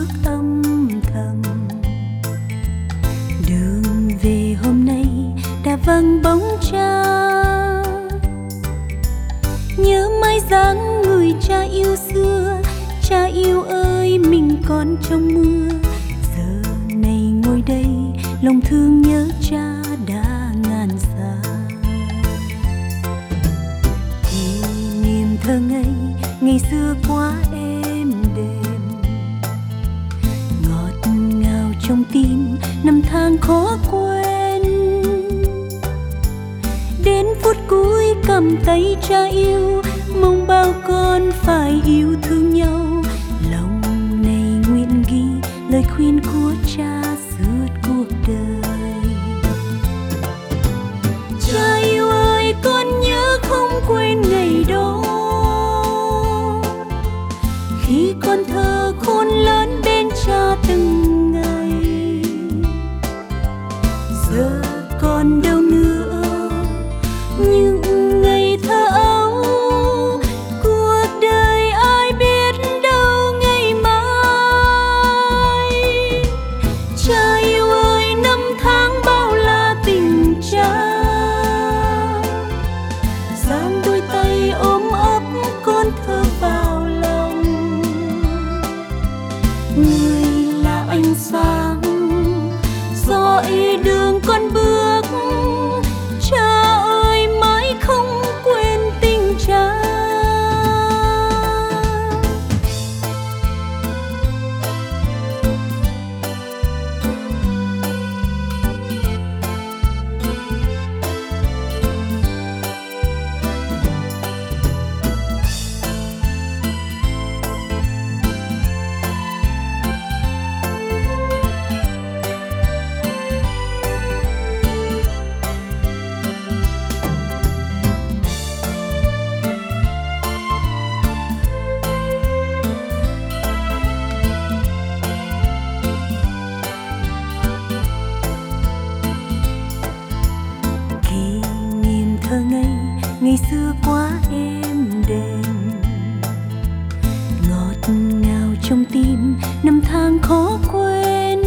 bước âm thầm. Đường về hôm nay đã vắng bóng cha, nhớ mãi dáng người cha yêu xưa. Cha yêu ơi, mình còn trong mưa, giờ này ngồi đây lòng thương nhớ cha đã ngàn xa. Kỷ niệm thơ ngây ngày xưa quá êm đềm, ngọt ngào trong tim năm tháng khó quên. Đến phút cuối cầm tay cha yêu, mong bao con phải yêu thương nhau. Lòng này nguyện ghi lời khuyên của cha suốt cuộc đời. Cha yêu ơi, con nhớ không quên ngày đó, khi con thơ khôn lớn bên cha từng ngày. Giờ còn đâu nữa những ngày thơ ấu, cuộc đời ai biết đâu ngày mai. Cha yêu ơi, năm tháng bao la tình cha, dang đôi tay ôm ấp con thơ vào lòng. Người là ánh sáng dõi đường con bước, cha ơi mãi không quên tình cha. Thơ ngây ngày xưa quá êm đềm, ngọt ngào trong tim năm tháng khó quên.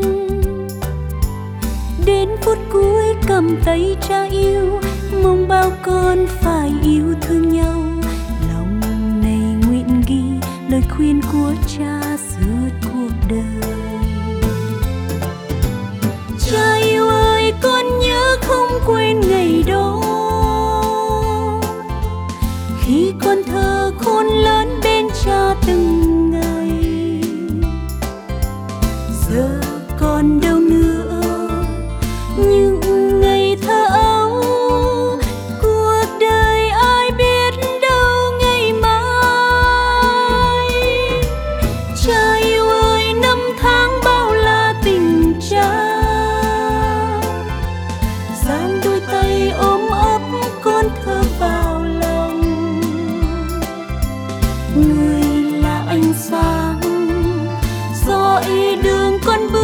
Đến phút cuối cầm tay cha yêu, mong bao con phải yêu thương nhau. Lòng này nguyện ghi lời khuyên của cha suốt cuộc đời. Cha yêu ơi, con nhớ không quên ngày đó, khi con thơ khôn lớn bên cha từng ngày. Giờ còn đâu nữa những ngày thơ ấu, cuộc đời ai biết đâu ngày mai. Cha yêu ơi, năm tháng bao la tình cha, dang đôi tay ôm ấp con thơ vào lòng. Người là ánh sáng dõi đường con bước,